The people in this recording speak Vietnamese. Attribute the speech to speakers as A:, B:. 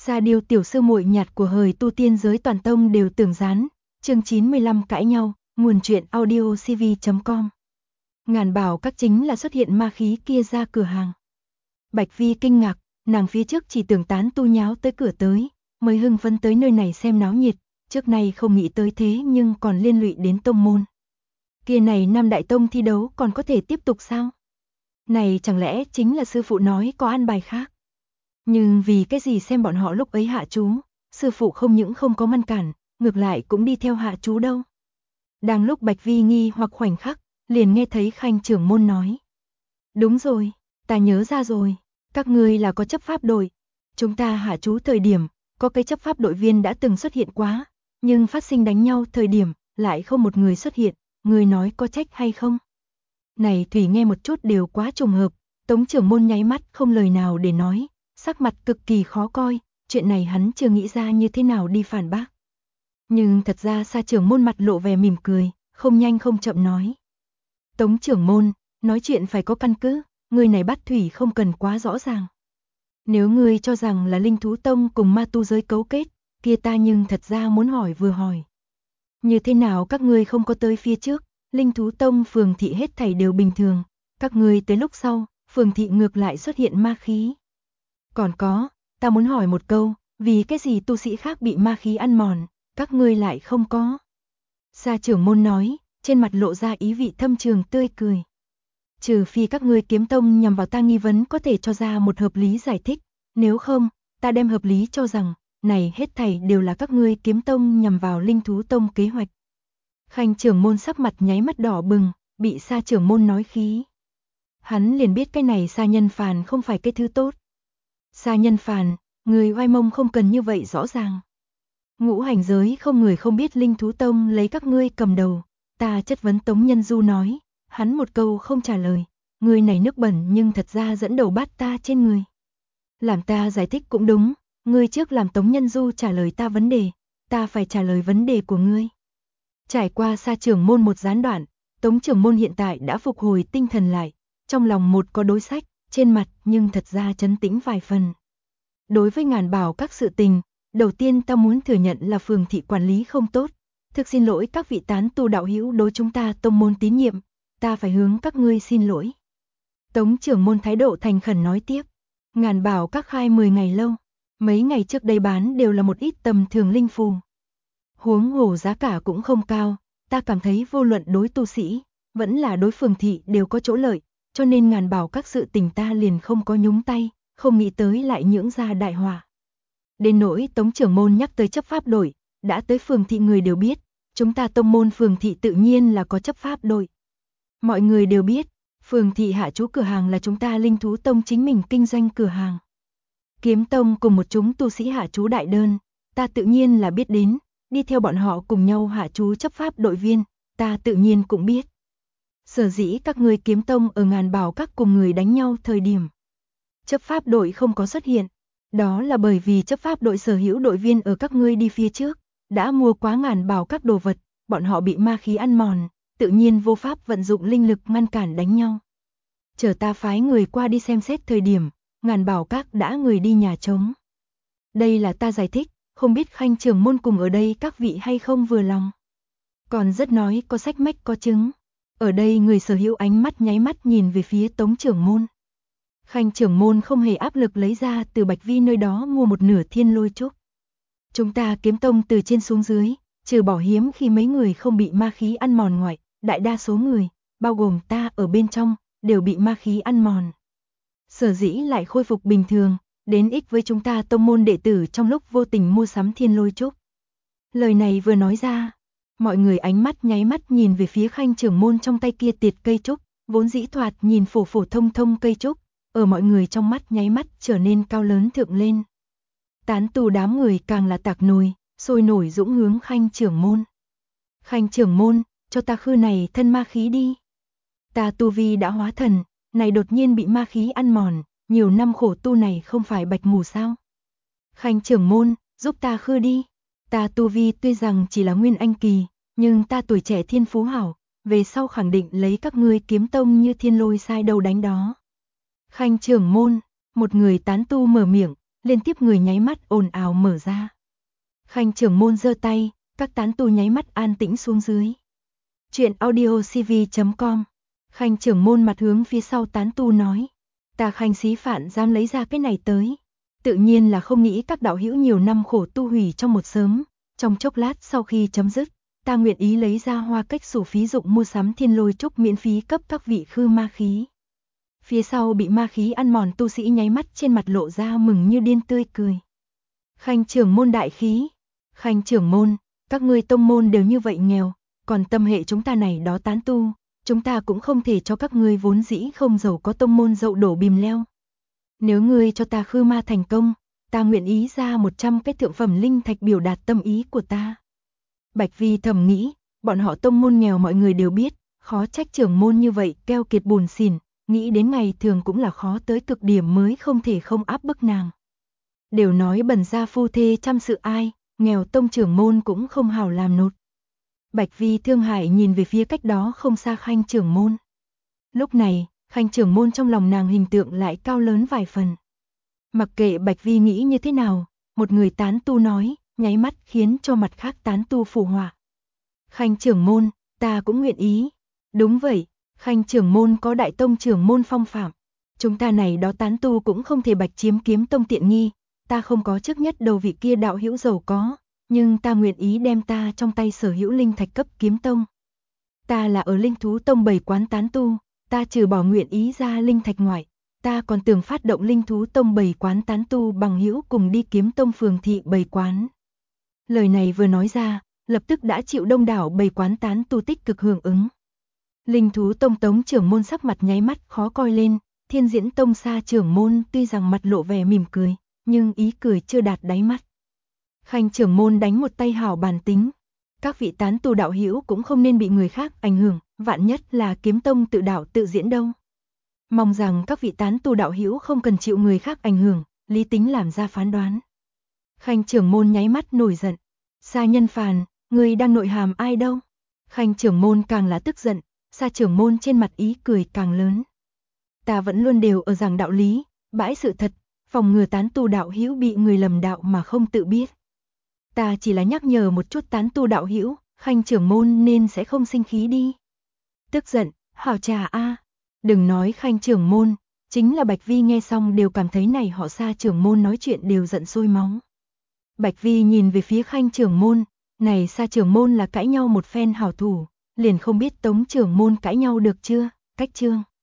A: Sa Điêu tiểu sư muội nhạt của hời tu tiên giới toàn tông đều tưởng gián, chương 95 cãi nhau, nguồn truyện audiocv.com. Ngàn bảo các chính là xuất hiện ma khí kia ra cửa hàng. Bạch Vi kinh ngạc, nàng phía trước chỉ tưởng tán tu nháo tới cửa tới, mới hưng phấn tới nơi này xem náo nhiệt, trước nay không nghĩ tới thế nhưng còn liên lụy đến tông môn. Kia này Nam Đại Tông thi đấu còn có thể tiếp tục sao? Này chẳng lẽ chính là sư phụ nói có an bài khác? Nhưng vì cái gì xem bọn họ lúc ấy hạ chú, sư phụ không những không có ngăn cản, ngược lại cũng đi theo hạ chú đâu. Đang lúc Bạch Vi nghi hoặc khoảnh khắc, liền nghe thấy Khanh trưởng môn nói. Đúng rồi, ta nhớ ra rồi, các ngươi là có chấp pháp đội. Chúng ta hạ chú thời điểm, có cái chấp pháp đội viên đã từng xuất hiện quá, nhưng phát sinh đánh nhau thời điểm, lại không một người xuất hiện, người nói có trách hay không? Này Thủy nghe một chút đều quá trùng hợp, Tống trưởng môn nháy mắt không lời nào để nói, sắc mặt cực kỳ khó coi, chuyện này hắn chưa nghĩ ra như thế nào đi phản bác. Nhưng thật ra Sa trưởng môn mặt lộ vẻ mỉm cười, không nhanh không chậm nói. Tống trưởng môn, nói chuyện phải có căn cứ, người này bắt Thủy không cần quá rõ ràng. Nếu ngươi cho rằng là Linh Thú Tông cùng ma tu giới cấu kết, kia ta nhưng thật ra muốn hỏi vừa hỏi. Như thế nào các ngươi không có tới phía trước, Linh Thú Tông phường thị hết thảy đều bình thường, các ngươi tới lúc sau, phường thị ngược lại xuất hiện ma khí. Còn có, ta muốn hỏi một câu, vì cái gì tu sĩ khác bị ma khí ăn mòn, các ngươi lại không có? Sa trưởng môn nói, trên mặt lộ ra ý vị thâm trường tươi cười. Trừ phi các ngươi Kiếm Tông nhằm vào ta nghi vấn có thể cho ra một hợp lý giải thích, nếu không, ta đem hợp lý cho rằng, này hết thảy đều là các ngươi Kiếm Tông nhằm vào Linh Thú Tông kế hoạch. Khanh trưởng môn sắc mặt nháy mắt đỏ bừng, bị Sa trưởng môn nói khí. Hắn liền biết cái này Sa Nhân Phàn không phải cái thứ tốt. Sa Nhân Phàn, người oai mông không cần như vậy rõ ràng. Ngũ hành giới không người không biết Linh Thú Tông lấy các ngươi cầm đầu, ta chất vấn Tống Nhân Du nói, hắn một câu không trả lời, người này nước bẩn nhưng thật ra dẫn đầu bắt ta trên người. Làm ta giải thích cũng đúng, ngươi trước làm Tống Nhân Du trả lời ta vấn đề, ta phải trả lời vấn đề của ngươi. Trải qua Sa trưởng môn một gián đoạn, Tống trưởng môn hiện tại đã phục hồi tinh thần lại, trong lòng một có đối sách, trên mặt nhưng thật ra trấn tĩnh vài phần. Đối với Ngàn bảo các sự tình, đầu tiên ta muốn thừa nhận là phường thị quản lý không tốt, thực xin lỗi các vị tán tu đạo hữu đối chúng ta tông môn tín nhiệm, ta phải hướng các ngươi xin lỗi. Tống trưởng môn thái độ thành khẩn nói tiếp, Ngàn bảo các khai 10 ngày lâu, mấy ngày trước đây bán đều là một ít tầm thường linh phù. Huống hồ giá cả cũng không cao, ta cảm thấy vô luận đối tu sĩ, vẫn là đối phường thị đều có chỗ lợi, cho nên Ngàn bảo các sự tình ta liền không có nhúng tay, không nghĩ tới lại nhưỡng ra đại họa. Đến nỗi Tống trưởng môn nhắc tới chấp pháp đội, đã tới phường thị người đều biết, chúng ta tông môn phường thị tự nhiên là có chấp pháp đội. Mọi người đều biết, phường thị hạ chú cửa hàng là chúng ta Linh Thú Tông chính mình kinh doanh cửa hàng. Kiếm Tông cùng một chúng tu sĩ hạ chú đại đơn, ta tự nhiên là biết đến, đi theo bọn họ cùng nhau hạ chú chấp pháp đội viên, ta tự nhiên cũng biết. Sở dĩ các ngươi Kiếm Tông ở Ngàn bảo các cùng người đánh nhau thời điểm, chấp pháp đội không có xuất hiện, đó là bởi vì chấp pháp đội sở hữu đội viên ở các ngươi đi phía trước, đã mua quá Ngàn bảo các đồ vật, bọn họ bị ma khí ăn mòn, tự nhiên vô pháp vận dụng linh lực ngăn cản đánh nhau. Chờ ta phái người qua đi xem xét thời điểm, Ngàn bảo các đã người đi nhà trống. Đây là ta giải thích, không biết Khanh trưởng môn cùng ở đây các vị hay không vừa lòng. Còn rất nói có sách mách có chứng. Ở đây người sở hữu ánh mắt nháy mắt nhìn về phía Tống trưởng môn. Khanh trưởng môn không hề áp lực lấy ra từ Bạch Vi nơi đó mua một nửa thiên lôi trúc. Chúng ta Kiếm Tông từ trên xuống dưới, trừ bỏ hiếm khi mấy người không bị ma khí ăn mòn ngoại, đại đa số người, bao gồm ta ở bên trong, đều bị ma khí ăn mòn. Sở dĩ lại khôi phục bình thường, đến ích với chúng ta tông môn đệ tử trong lúc vô tình mua sắm thiên lôi trúc. Lời này vừa nói ra, mọi người ánh mắt nháy mắt nhìn về phía Khanh trưởng môn trong tay kia tiệt cây trúc, vốn dĩ thoạt nhìn phổ phổ thông thông cây trúc, ở mọi người trong mắt nháy mắt trở nên cao lớn thượng lên. Tán tu đám người càng là tạc nồi, sôi nổi dũng hướng Khanh trưởng môn. Khanh trưởng môn, cho ta khư này thân ma khí đi. Ta tu vi đã hóa thần, này đột nhiên bị ma khí ăn mòn, nhiều năm khổ tu này không phải bạch mù sao? Khanh trưởng môn, giúp ta khư đi. Ta tu vi tuy rằng chỉ là nguyên anh kỳ, nhưng ta tuổi trẻ thiên phú hảo, về sau khẳng định lấy các ngươi Kiếm Tông như thiên lôi sai đầu đánh đó. Khanh trưởng môn, một người tán tu mở miệng, liên tiếp người nháy mắt ồn ào mở ra. Khanh trưởng môn giơ tay, các tán tu nháy mắt an tĩnh xuống dưới. Chuyện audio cv.com. Khanh trưởng môn mặt hướng phía sau tán tu nói, ta Khanh Xí Phạn dám lấy ra cái này tới, tự nhiên là không nghĩ các đạo hữu nhiều năm khổ tu hủy trong một sớm, trong chốc lát sau khi chấm dứt, ta nguyện ý lấy ra hoa cách sổ phí dụng mua sắm thiên lôi trúc miễn phí cấp các vị khư ma khí. Phía sau bị ma khí ăn mòn tu sĩ nháy mắt trên mặt lộ ra mừng như điên tươi cười. Khanh trưởng môn đại khí, Khanh trưởng môn, các ngươi tông môn đều như vậy nghèo, còn tâm hệ chúng ta này đó tán tu, chúng ta cũng không thể cho các ngươi vốn dĩ không giàu có tông môn dậu đổ bìm leo. Nếu ngươi cho ta khư ma thành công, ta nguyện ý ra 100 cái thượng phẩm linh thạch biểu đạt tâm ý của ta. Bạch Vi thầm nghĩ, bọn họ tông môn nghèo mọi người đều biết, khó trách trưởng môn như vậy keo kiệt buồn xỉn, nghĩ đến ngày thường cũng là khó tới cực điểm mới không thể không áp bức nàng. Đều nói bần gia phu thê chăm sự ai, nghèo tông trưởng môn cũng không hảo làm nột. Bạch Vi thương hại nhìn về phía cách đó không xa Khanh trưởng môn. Lúc này, Khanh trưởng môn trong lòng nàng hình tượng lại cao lớn vài phần. Mặc kệ Bạch Vi nghĩ như thế nào, một người tán tu nói, nháy mắt khiến cho mặt khác tán tu phù họa. Khanh trưởng môn, ta cũng nguyện ý. Đúng vậy, Khanh trưởng môn có đại tông trưởng môn phong phạm. Chúng ta này đó tán tu cũng không thể bạch chiếm kiếm tông tiện nghi, ta không có trước nhất đầu vị kia đạo hữu giàu có, nhưng ta nguyện ý đem ta trong tay sở hữu linh thạch cấp kiếm tông. Ta là ở linh thú tông bày quán tán tu, ta trừ bỏ nguyện ý ra linh thạch ngoại, ta còn tưởng phát động linh thú tông bày quán tán tu bằng hữu cùng đi kiếm tông phường thị bày quán. Lời này vừa nói ra, lập tức đã chịu đông đảo bày quán tán tu tích cực hưởng ứng. Linh thú tông tống trưởng môn sắc mặt nháy mắt khó coi lên, Thiên Diễn tông xa trưởng môn tuy rằng mặt lộ vẻ mỉm cười, nhưng ý cười chưa đạt đáy mắt. Khanh trưởng môn đánh một tay hảo bản tính. Các vị tán tu đạo hữu cũng không nên bị người khác ảnh hưởng, vạn nhất là kiếm tông tự đạo tự diễn đâu. Mong rằng các vị tán tu đạo hữu không cần chịu người khác ảnh hưởng, lý tính làm ra phán đoán. Khanh trưởng môn nháy mắt nổi giận. Sa nhân phàn, người đang nội hàm ai đâu? Khanh trưởng môn càng là tức giận, Sa trưởng môn trên mặt ý cười càng lớn. Ta vẫn luôn đều ở giảng đạo lý, bãi sự thật, phòng ngừa tán tu đạo hữu bị người lầm đạo mà không tự biết. Ta chỉ là nhắc nhở một chút tán tu đạo hữu, Khanh trưởng môn nên sẽ không sinh khí đi. Tức giận, hảo trà a. Đừng nói Khanh trưởng môn, chính là Bạch Vi nghe xong đều cảm thấy này họ Sa trưởng môn nói chuyện đều giận sôi máu. Bạch Vi nhìn về phía Khanh trưởng môn, này Sa trưởng môn là cãi nhau một phen hảo thủ, liền không biết Tống trưởng môn cãi nhau được chưa, cách chương.